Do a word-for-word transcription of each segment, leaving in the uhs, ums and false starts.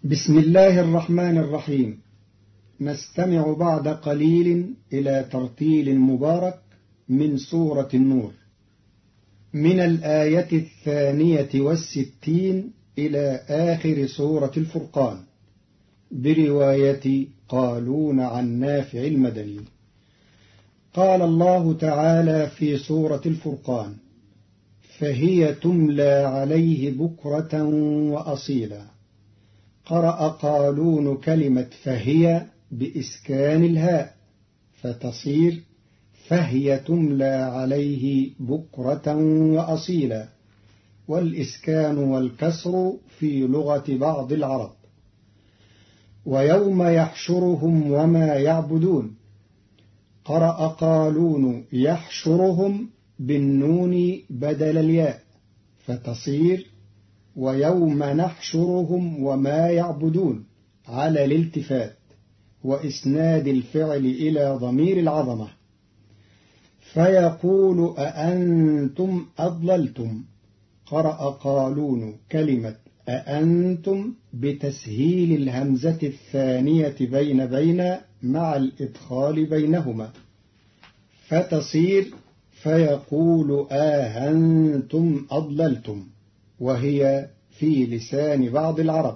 بسم الله الرحمن الرحيم. نستمع بعد قليل إلى ترتيل مبارك من سورة النور من الآية الثانية والستين إلى آخر سورة الفرقان برواية قالون عن نافع المدني. قال الله تعالى في سورة الفرقان: فهي تملى عليه بكرة وأصيلا. قرأ قالون كلمة فهي بإسكان الهاء فتصير فهي تملى عليه بكرة وأصيلا، والإسكان والكسر في لغة بعض العرب. ويوم يحشرهم وما يعبدون. قرأ قالون يحشرهم بالنون بدل الياء فتصير ويوم نحشرهم وما يعبدون على الالتفات وإسناد الفعل إلى ضمير العظمة. فيقول أأنتم أضللتم. قرأ قالون كلمة أأنتم بتسهيل الهمزة الثانية بين بين مع الإدخال بينهما فتصير فيقول آهنتم أضللتم، وهي في لسان بعض العرب.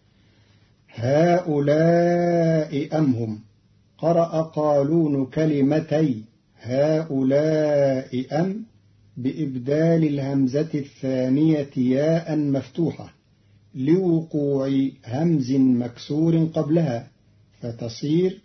هؤلاء أم هم. قرأ قالون كلمتي هؤلاء أم بإبدال الهمزة الثانية ياء مفتوحة لوقوع همز مكسور قبلها فتصير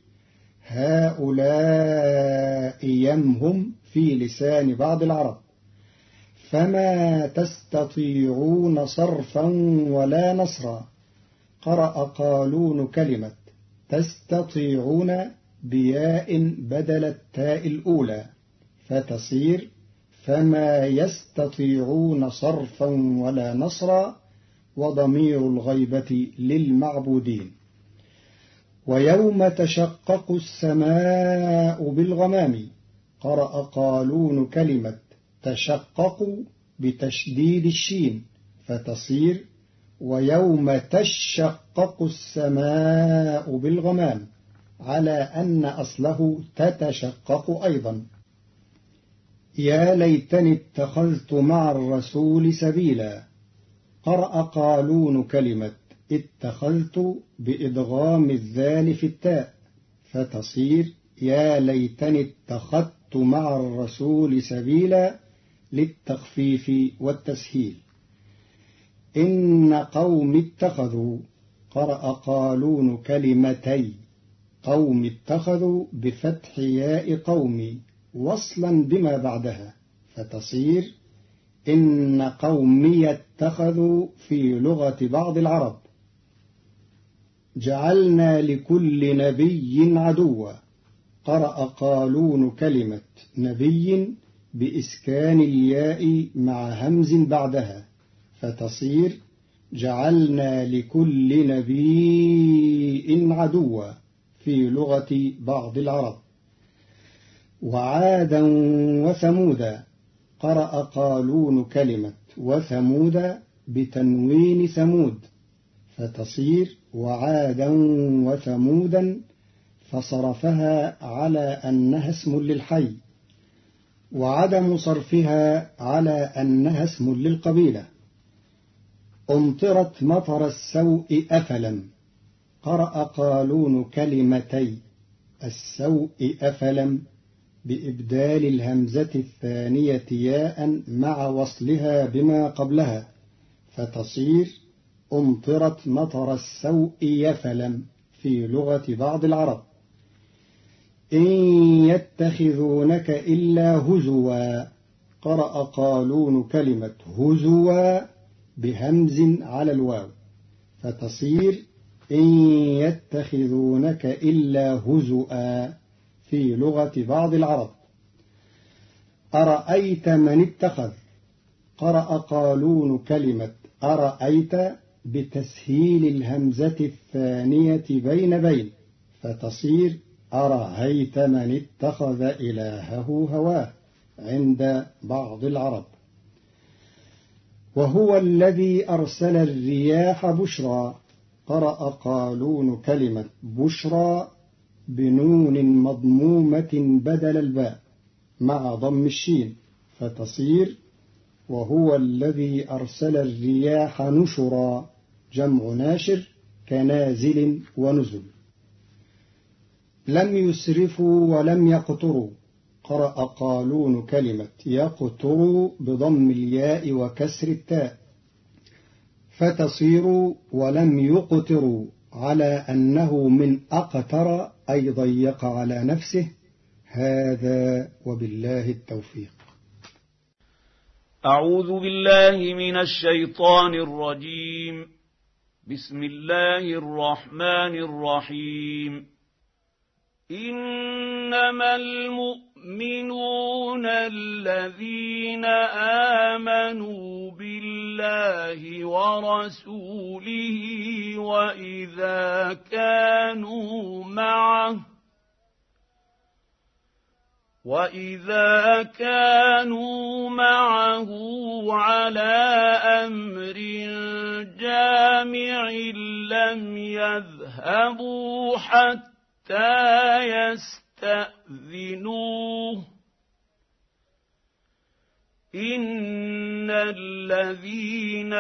هؤلاء يمهم في لسان بعض العرب. فما تستطيعون صرفا ولا نصرا. قرأ قالون كلمة تستطيعون بياء بدل التاء الأولى فتصير فما يستطيعون صرفا ولا نصرا، وضمير الغيبة للمعبودين. ويوم تشقق السماء بالغمام. قرأ قالون كلمة تشقق بتشديد الشين فتصير ويوم تشقق السماء بالغمام، على أن أصله تتشقق أيضا. يا ليتني اتخذت مع الرسول سبيلا. قرأ قالون كلمة اتخذت بإدغام الذال في التاء فتصير يا ليتني اتخذت مع الرسول سبيلا للتخفيف والتسهيل. إن قوم اتخذوا. قرأ قالون كلمتي قوم اتخذوا بفتح ياء قومي وصلا بما بعدها فتصير إن قومي اتخذوا في لغة بعض العرب. جعلنا لكل نبي عدوا. قرأ قالون كلمة نبي بإسكان الياء مع همز بعدها فتصير جعلنا لكل نبي عدوا في لغة بعض العرب. وعادا وثمودا. قرأ قالون كلمة وثمود بتنوين ثمود فتصير وعادا وثمودا فصرفها على أنها اسم للحي، وعدم صرفها على أنها اسم للقبيلة. أمطرت مطر السوء أفلم. قرأ قالون كلمتي السوء أفلم بإبدال الهمزة الثانية ياء مع وصلها بما قبلها فتصير أمطرت مطر السوء يفلم في لغة بعض العرب. إن يتخذونك إلا هزوا. قرأ قالون كلمة هزوا بهمز على الواو فتصير إن يتخذونك إلا هزوا في لغة بعض العرب. أرأيت من اتخذ. قرأ قالون كلمة أرأيت بتسهيل الهمزة الثانية بين بين فتصير أرأيت من اتخذ إلهه هواه عند بعض العرب. وهو الذي أرسل الرياح بشرا. قرأ قالون كلمة بشرى بنون مضمومة بدل الباء مع ضم الشين فتصير وهو الذي أرسل الرياح نشرا جمع ناشر كنازل ونزل. لم يسرفوا ولم يقتروا قرأ قالون كلمة يقتروا بضم الياء وكسر التاء فتصير ولم يقتروا على أنه من أقتر أي ضيق على نفسه. هذا وبالله التوفيق. أعوذ بالله من الشيطان الرجيم. بسم الله الرحمن الرحيم. إنما المؤمنون الذين آمنوا بالله ورسوله وإذا كانوا معه وإذا كانوا معه على أمر جامع لم يذهبوا حتى يستأذنوه إن الذين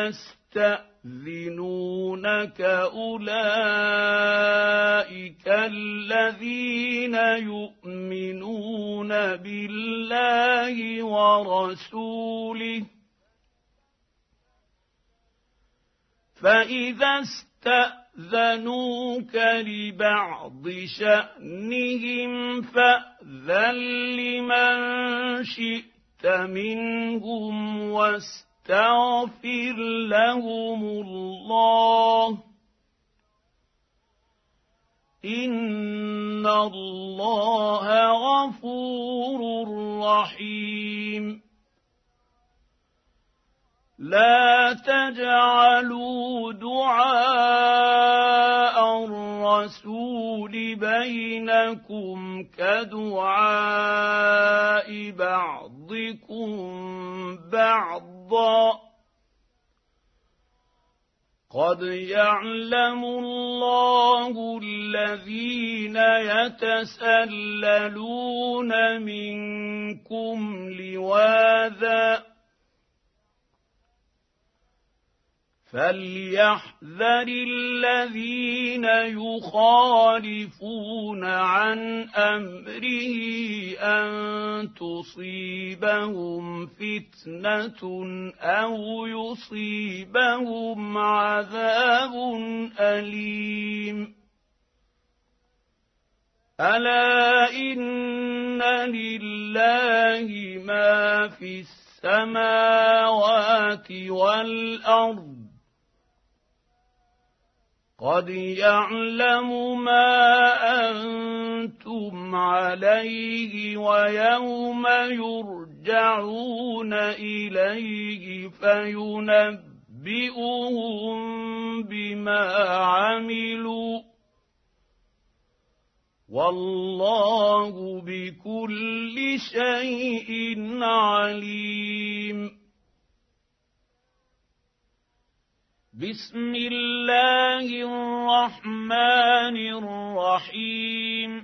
يستأذنونك أولئك الذين يؤمنون بالله ورسوله فإذا استأذنوك لبعض شأنهم فأذن لمن شئت منهم واستغفر لهم الله إن الله غفور رحيم. لا تجعلوا دعاء الرسول بينكم كدعاء بعضكم بعضا قد يعلم الله الذين يتسللون منكم لواذا فليحذر الذين يخالفون عن أمره أن تصيبهم فتنة أو يصيبهم عذاب أليم. ألا إن لله ما في السماوات والأرض قد يعلم ما أنتم عليه ويوم يرجعون إليه فينبئهم بما عملوا والله بكل شيء عليم. بسم الله الرحمن الرحيم.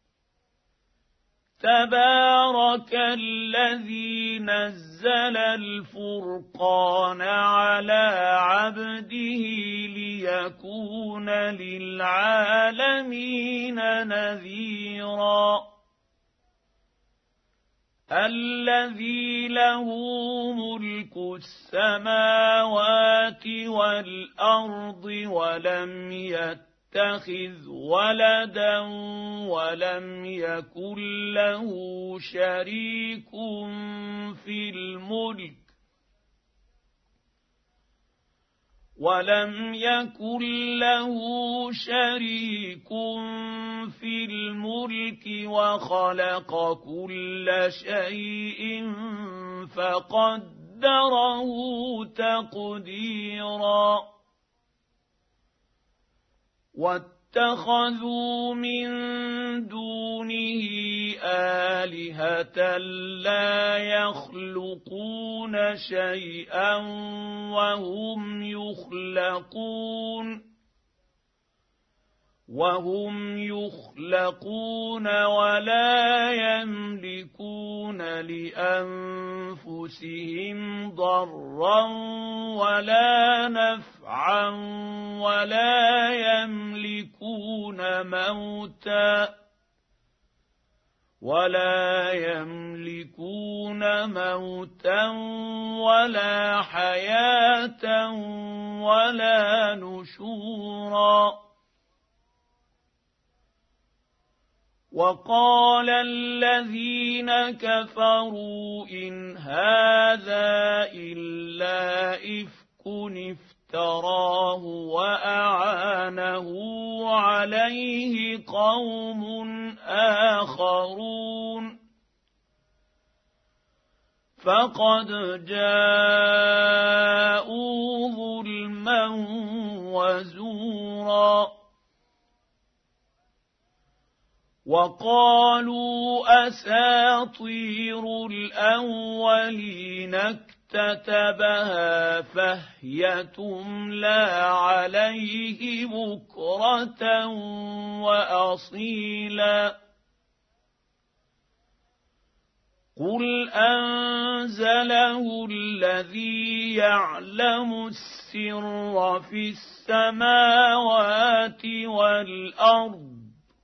تبارك الذي نزل الفرقان على عبده ليكون للعالمين نذيرا. الذي له ملك السماوات والأرض ولم يتخذ ولدا ولم يكن له شريك في الملك ولم يكن له شريك في الملك وخلق كل شيء فقدره تقديرا. واتخذوا من دونه آلهة لا يخلقون شيئا وهم يخلقون وهم يخلقون ولا يملكون لأنفسهم ضرا ولا نفعا ولا يملكون موتا ولا يملكون موتا ولا حياة ولا نشورا. وقال الذين كفروا إن هذا إلا إفك افتراه وأعانه عليه قوم آخرون فقد جاءوا ظلما وزورا. وقالوا أساطير الأولين اكتتبها فهي تملى عليه بكرة وأصيلا. قل أنزله الذي يعلم السر في السماوات والأرض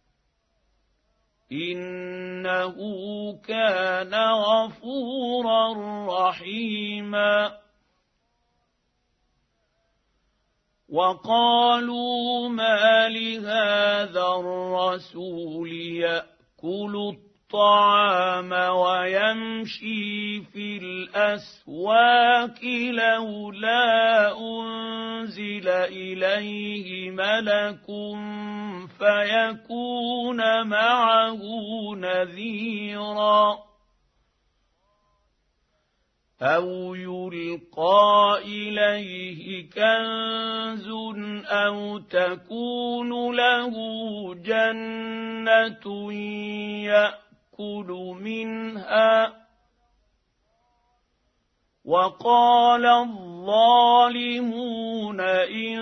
إنه كان غفورا رحيما. وقالوا ما لهذا الرسول يأكل الطعام ويمشي في الأسواق لولا أنزل إليه ملك فيكون معه نذيرا أو يلقى إليه كنز أو تكون له جنة يأكل منها. وقال الظالمون إن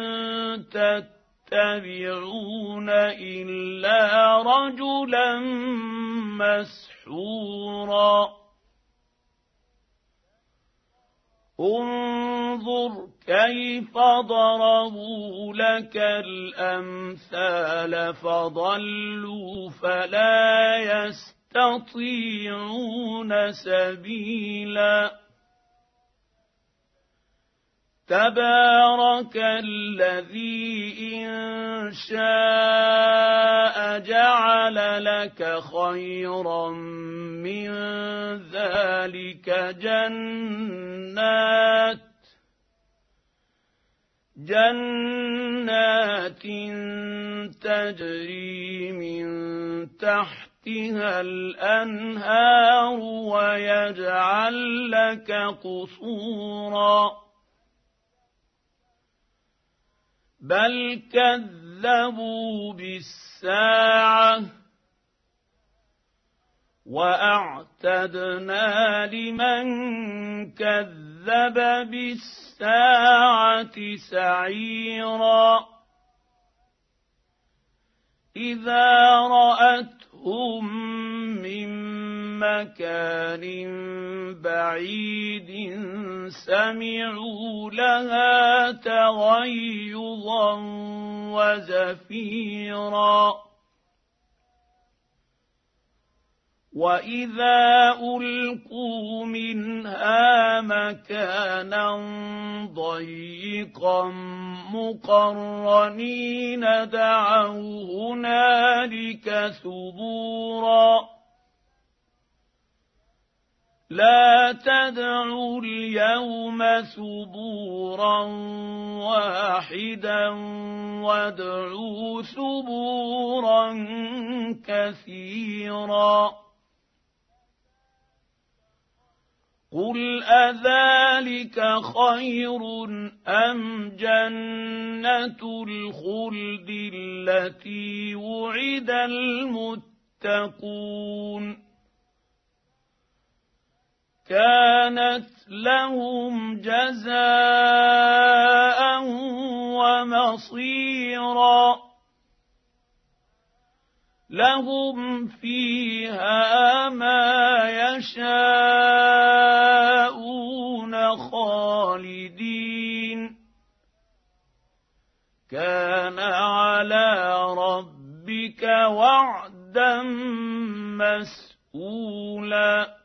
تتبعون إلا رجلا مسحورا. انظر كيف ضربوا لك الأمثال فضلوا فلا يستطيعون سبيلا. تبارك الذي إن شاء جعل لك خيرا من ذلك جنات جنات تجري من تحتها الأنهار ويجعل لك قصورا بل كذبوا بالساعة وأعتدنا لمن كذب بالساعة سعيرا. إذا رأتهم من مكان بعيد سمعوا لها تغيظا وزفيرا. وإذا ألقوا منها مكانا ضيقا مقرنين دعوا هنالك ثبورا. لا تدعوا اليوم ثبورا واحدا وادعوا ثبورا كثيرا. قل أذلك خير أم جنة الخلد التي وعد المتقون كانت لهم جزاء ومصيرا. لهم فيها ما يشاءون خالدين كان على ربك وعدا مسئولا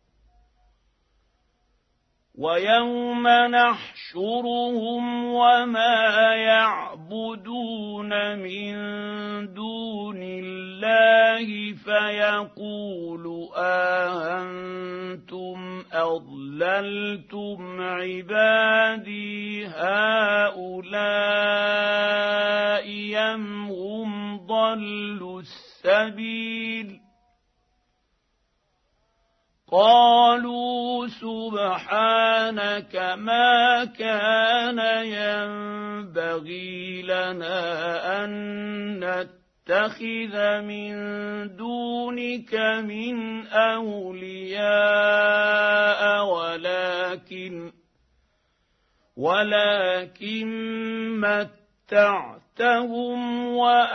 ويوم نحشرهم وما يعبدون من دون الله فيقول أأنتم أضللتم عبادي هؤلاء أم هم ضلوا السبيل قالوا سبحانك ما كان ينبغي لنا أن نتخذ من دونك من أولياء ولكن ولكن متعتهم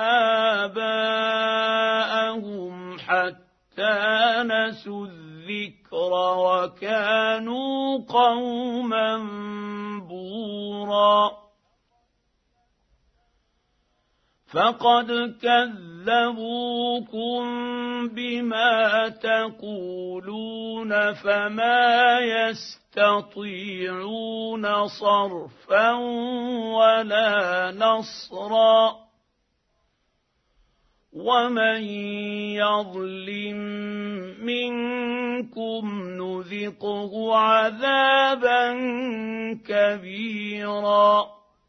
وآباءهم حتى نسوا الذكر وكانوا قوما بورا فقد كذبوكم بما تقولون فما يستطيعون صرفا ولا نصرا ومن يظلم منكم نذقه عذابا كبيرا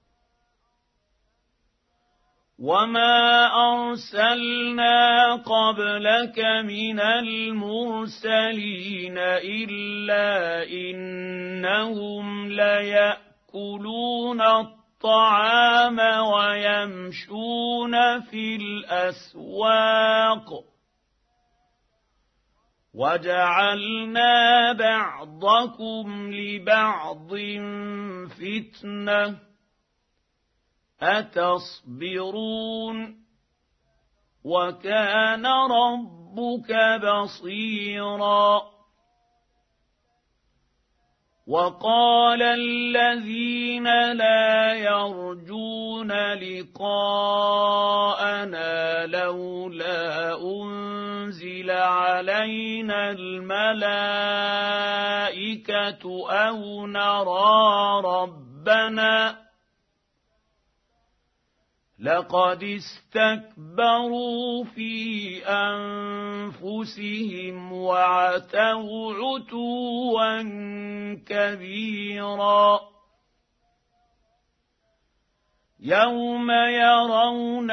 وما أرسلنا قبلك من المرسلين إلا إنهم ليأكلون الطعام ويمشون في الأسواق وجعلنا بعضكم لبعض فتنة أتصبرون وكان ربك بصيرا وقال الذين لا يرجون لقاءنا لولا أنزل علينا الملائكة أو نرى ربنا لقد استكبروا في أنفسهم وعتوا عتوا كبيرا يوم يرون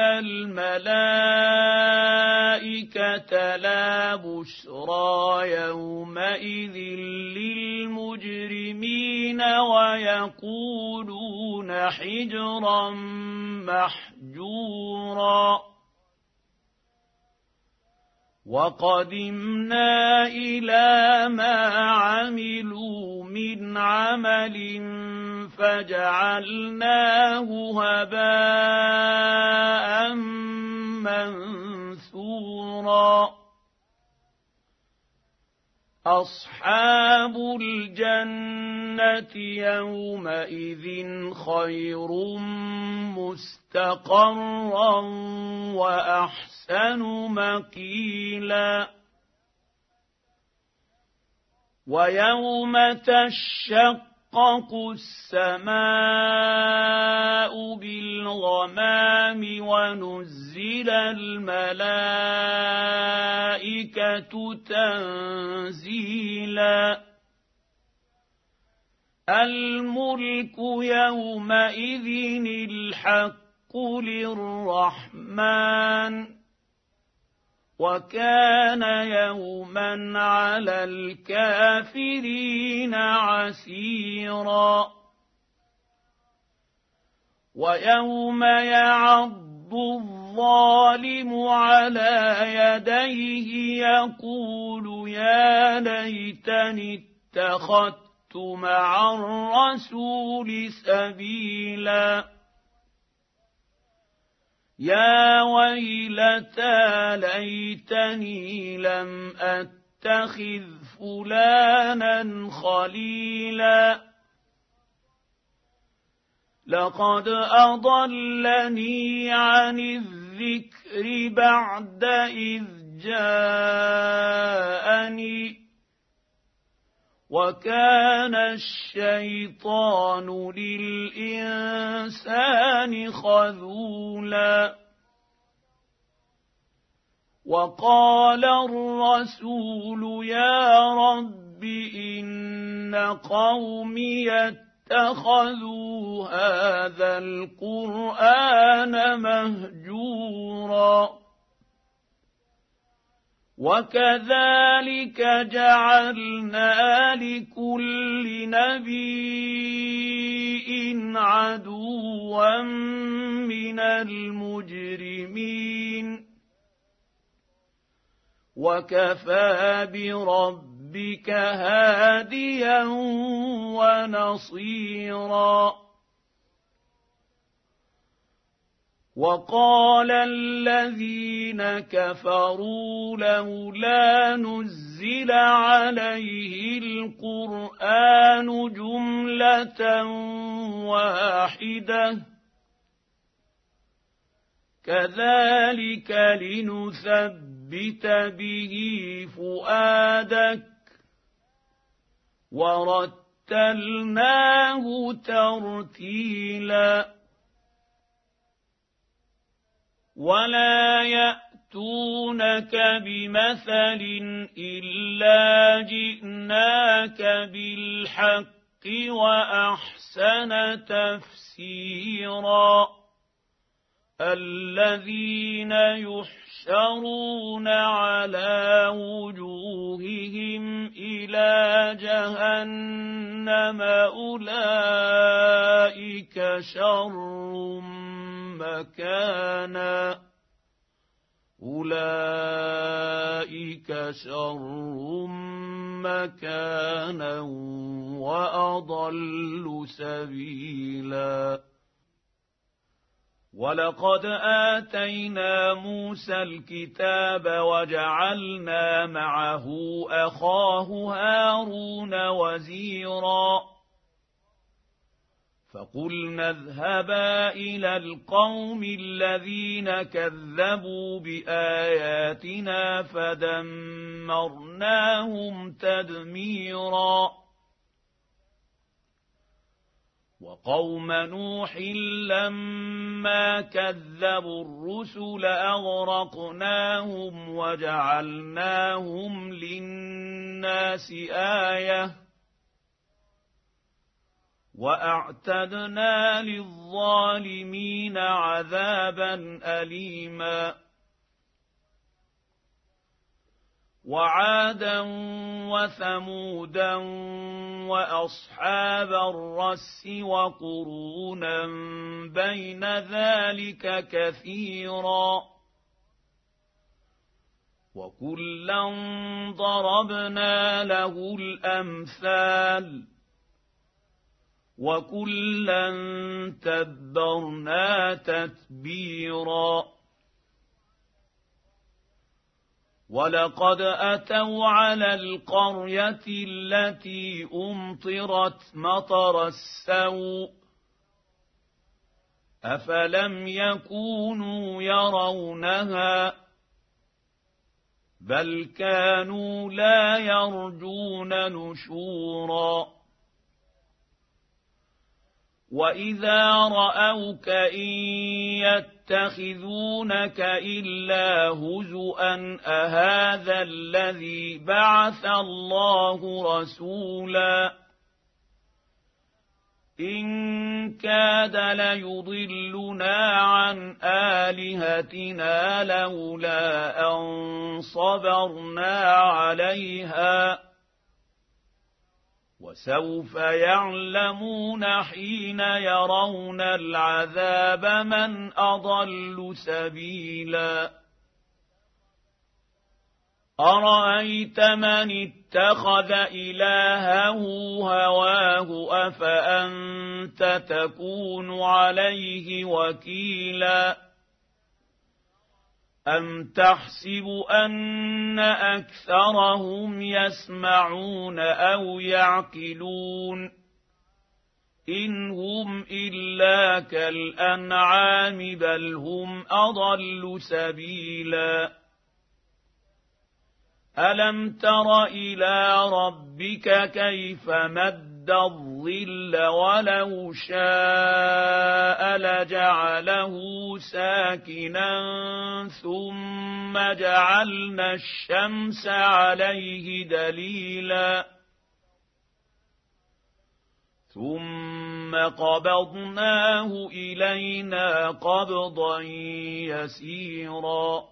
الملائكة لا بشرى يومئذ للمجرمين ويقولون حجرا محجورا وقدمنا إلى ما عملوا من عمل فجعلناه هباء منثورا أصحاب الجنة يومئذ خير مستقرا وأحسن مقيلا ويوم تشقق السماء بالغمام ونزل الملائكة تنزيلا الملك يومئذ الحق للرحمن وكان يوما على الكافرين عسيرا ويوم يعض الظالم على يديه يقول يا ليتني اتخذت مع الرسول سبيلا يا ويلتى ليتني لم أتخذ فلانا خليلا لقد أضلني عن الذكر بعد إذ جاءني وكان الشيطان للإنسان خذولا وقال الرسول يا رب إن قومي اتخذوا هذا القرآن مهجورا وكذلك جعلنا لكل نبي عدوا من المجرمين وكفى بربك هاديا ونصيرا وقال الذين كفروا لولا نزل عليه القرآن جملة واحدة كذلك لنثبت به فؤادك ورتلناه ترتيلا ولا يأتونك بمثل إلا جئناك بالحق وأحسن تفسيرا الذين يحشرون على وجوههم إلى جهنم أولئك شر مكانا أولئك شر مكانا وأضل سبيلا ولقد آتينا موسى الكتاب وجعلنا معه أخاه هارون وزيرا فقلنا اذهبا إلى القوم الذين كذبوا بآياتنا فدمرناهم تدميرا وقوم نوح لما كذبوا الرسل أغرقناهم وجعلناهم للناس آية وأعتدنا للظالمين عذابا أليما وعادا وثمودا وأصحاب الرس وقرونا بين ذلك كثيرا وكلا ضربنا له الأمثال وكلا تبرنا تتبيرا ولقد أتوا على القرية التي أمطرت مطر السوء أفلم يكونوا يرونها بل كانوا لا يرجون نشورا وإذا رأوك إن يتخذونك إلا هزؤا أهذا الذي بعث الله رسولا إن كاد ليضلنا عن آلهتنا لولا أن صبرنا عليها وسوف يعلمون حين يرون العذاب من أضل سبيلا أرأيت من اتخذ إلهه هواه أفأنت تكون عليه وكيلا أَمْ تَحْسِبُ أَنَّ أَكْثَرَهُمْ يَسْمَعُونَ أَوْ يَعْقِلُونَ إِنْ هُمْ إِلَّا كَالْأَنْعَامِ بَلْ هُمْ أَضَلُّ سَبِيلًا أَلَمْ تَرَ إِلَىٰ رَبِّكَ كَيْفَ مَدَّ الظِّلَّ وَلَوْ شَاءَ لَجَعَلَهُ سَاكِنًا ثُمَّ جَعَلْنَا الشَّمْسَ عَلَيْهِ دَلِيلًا ثُمَّ قَبَضْنَاهُ إِلَيْنَا قَبْضًا يَسِيرًا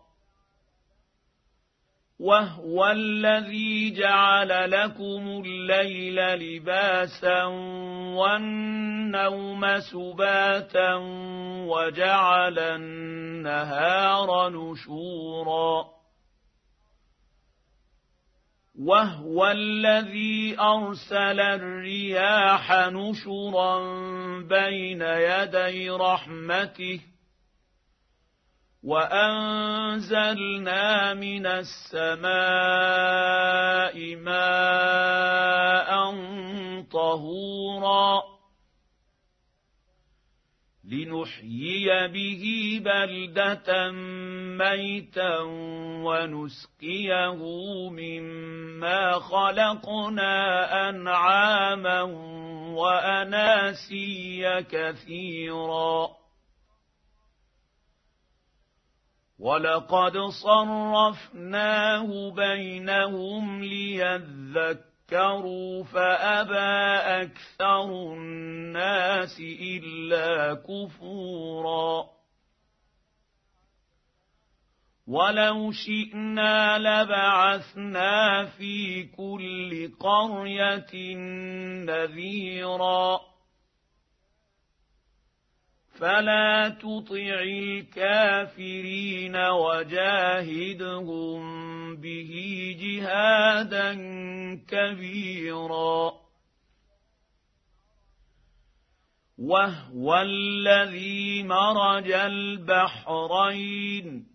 وَهُوَ الَّذِي جَعَلَ لَكُمُ اللَّيْلَ لِبَاسًا وَالنَّوْمَ سُبَاتًا وَجَعَلَ النَّهَارَ نُشُورًا وَهُوَ الَّذِي أَرْسَلَ الرِّيَاحَ نُشُرًا بَيْنَ يَدَيْ رَحْمَتِهِ وَأَنزَلْنَا مِنَ السَّمَاءِ مَاءً طَهُورًا لِنُحْيِيَ بِهِ بَلْدَةً مَّيْتًا وَنُسْقِيَهُ مِمَّا خَلَقْنَا أَنْعَامًا وَأَنَاسِيَّ كَثِيرًا وَلَقَدْ صَرَّفْنَاهُ بَيْنَهُمْ لِيَذَّكَّرُوا فَأَبَىٰ أَكْثَرُ النَّاسِ إِلَّا كُفُورًا وَلَوْ شِئْنَا لَبَعَثْنَا فِي كُلِّ قَرْيَةٍ نَذِيرًا فَلَا تُطِعِ الْكَافِرِينَ وَجَاهِدْهُم بِهِ جِهَادًا كَبِيرًا وَهُوَ الَّذِي مَرَجَ الْبَحْرَيْنِ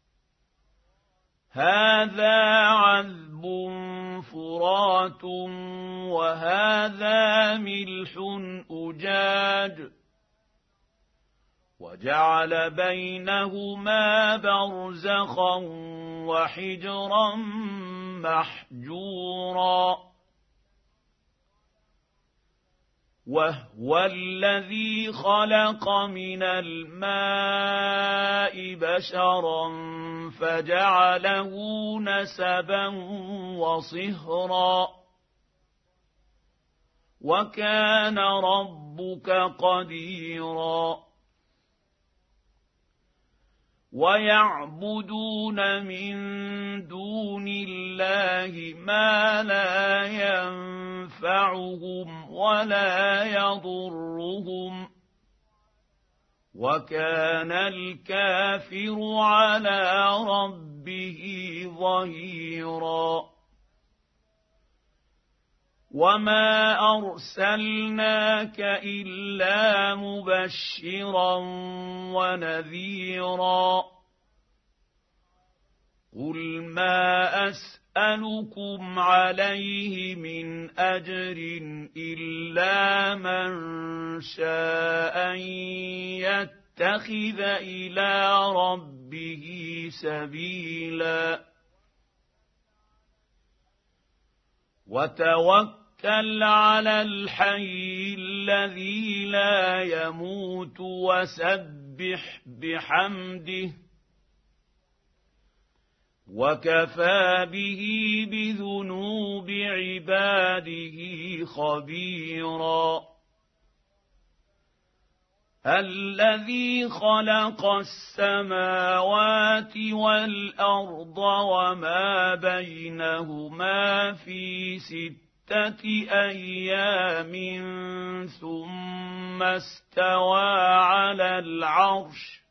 هَٰذَا عَذْبٌ فُرَاتٌ وَهَٰذَا مِلْحٌ أُجَاجٌ وَجَعَلَ بَيْنَهُمَا بَرْزَخًا وَحِجْرًا مَّحْجُورًا وَهُوَ الَّذِي خَلَقَ مِنَ الْمَاءِ بَشَرًا فَجَعَلَهُ نَسَبًا وَصِهْرًا وَكَانَ رَبُّكَ قَدِيرًا وَيَعْبُدُونَ مِن دُونِ اللَّهِ مَا لَا يَنفَعُهُمْ وَلَا يَضُرُّهُمْ وَكَانَ الْكَافِرُ عَلَىٰ رَبِّهِ ظَهِيرًا وَمَا أَرْسَلْنَاكَ إِلَّا مُبَشِّرًا وَنَذِيرًا قُلْ مَا أَسْأَلُكُمْ عَلَيْهِ مِنْ أَجْرٍ إِلَّا مَن شَاءَ أَن يَتَّخِذَ إِلَىٰ رَبِّهِ سَبِيلًا وَتَوَكَّلْ عَلَى الْحَيِّ الَّذِي لَا يَمُوتُ وَسَبِّحْ بِحَمْدِهِ وَكَفَىٰ بِهِ بِذُنُوبِ عِبَادِهِ خَبِيرًا الَّذِي خَلَقَ السَّمَاوَاتِ وَالْأَرْضَ وَمَا بَيْنَهُمَا فِي سِتَّةِ أَيَّامٍ ثُمَّ اسْتَوَىٰ عَلَى الْعَرْشِ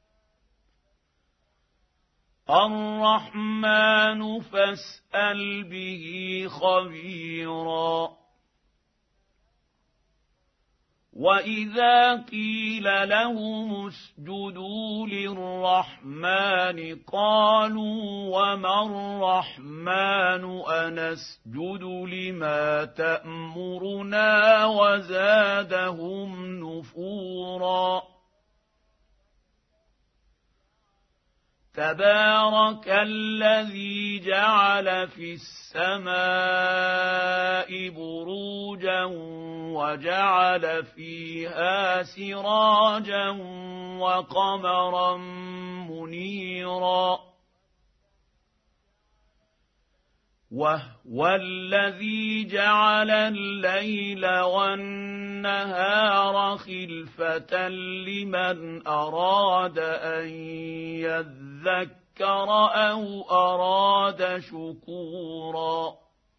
الرَّحْمَٰنُ فَاسْأَلْ بِهِ خَبِيرًا وإذا قيل لهم اسجدوا للرحمن قالوا وما الرحمن أنسجد لما تأمرنا وزادهم نفورا تبارك الذي جعل في السماء بروجا وجعل فيها سراجا وقمرا منيرا وهو الذي جعل الليل والنهار خلفة لمن أراد أن يذكر أو أراد شكورا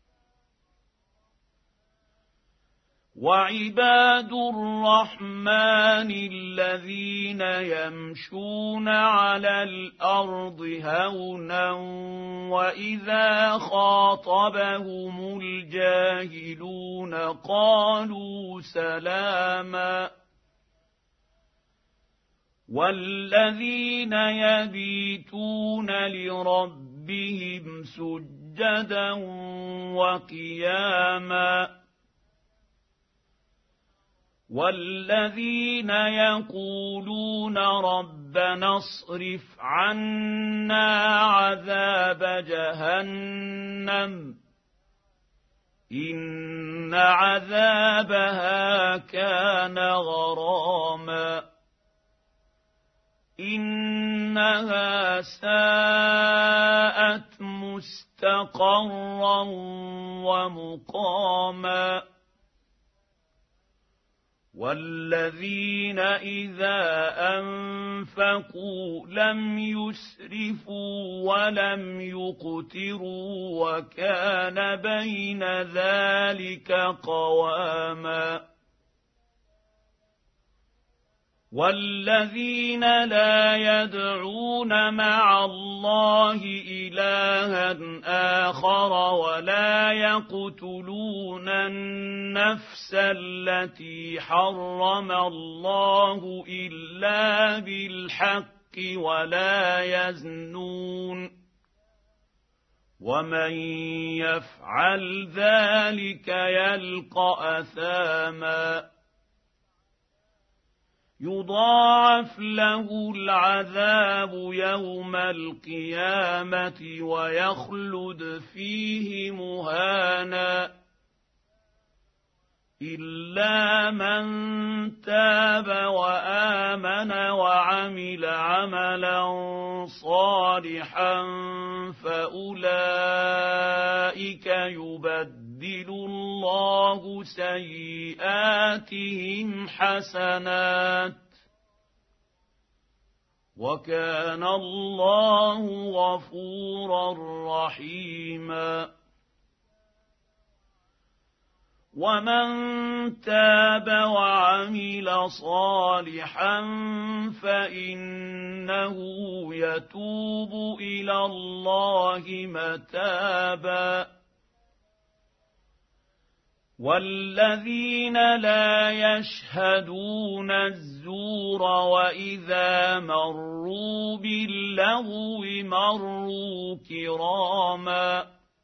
وعباد الرحمن الذين يمشون على الأرض هونا وإذا خاطبهم الجاهلون قالوا سلاما والذين يبيتون لربهم سجدا وقياما والذين يقولون ربنا اصرف عنا عذاب جهنم إن عذابها كان غراما إنها ساءت مستقرا ومقاما والذين إذا أنفقوا لم يسرفوا ولم يقتروا وكان بين ذلك قواما والذين لا يدعون مع الله إلها آخر ولا يقتلون النفس التي حرم الله إلا بالحق ولا يزنون ومن يفعل ذلك يلقى أثاما يضاعف له العذاب يوم القيامة ويخلد فيه مهانا إلا من تاب وآمن وعمل عملا صالحا فأولئك يبدل الله سيئاتهم حسنات وكان الله غفورا رحيما ومن تاب وعمل صالحا فإنه يتوب إلى الله متابا والذين لا يشهدون الزور وإذا مروا باللغو مروا كراما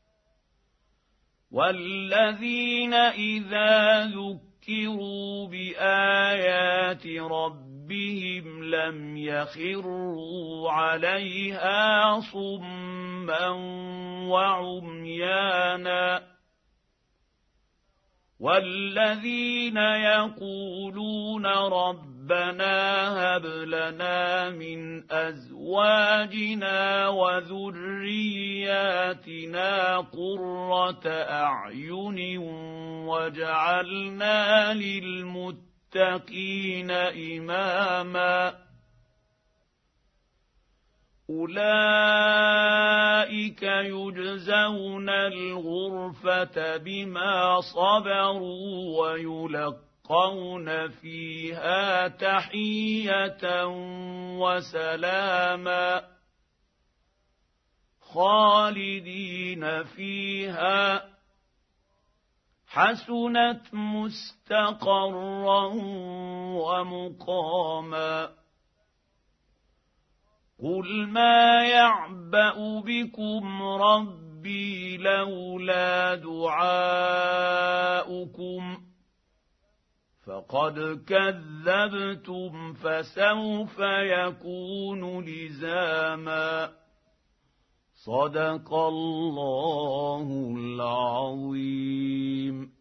والذين إذا ذكروا بآيات ربهم لم يخروا عليها صما وعميانا والذين يقولون ربنا هب لنا من أزواجنا وذرياتنا قرة أعين واجعلنا للمتقين إماما أولئك يجزون الغرفة بما صبروا ويلقون فيها تحية وسلاما خالدين فيها حسنت مستقرا ومقاما قل ما يعبأ بكم ربي لولا دعاؤكم فقد كذبتم فسوف يكون لزاما صدق الله العظيم.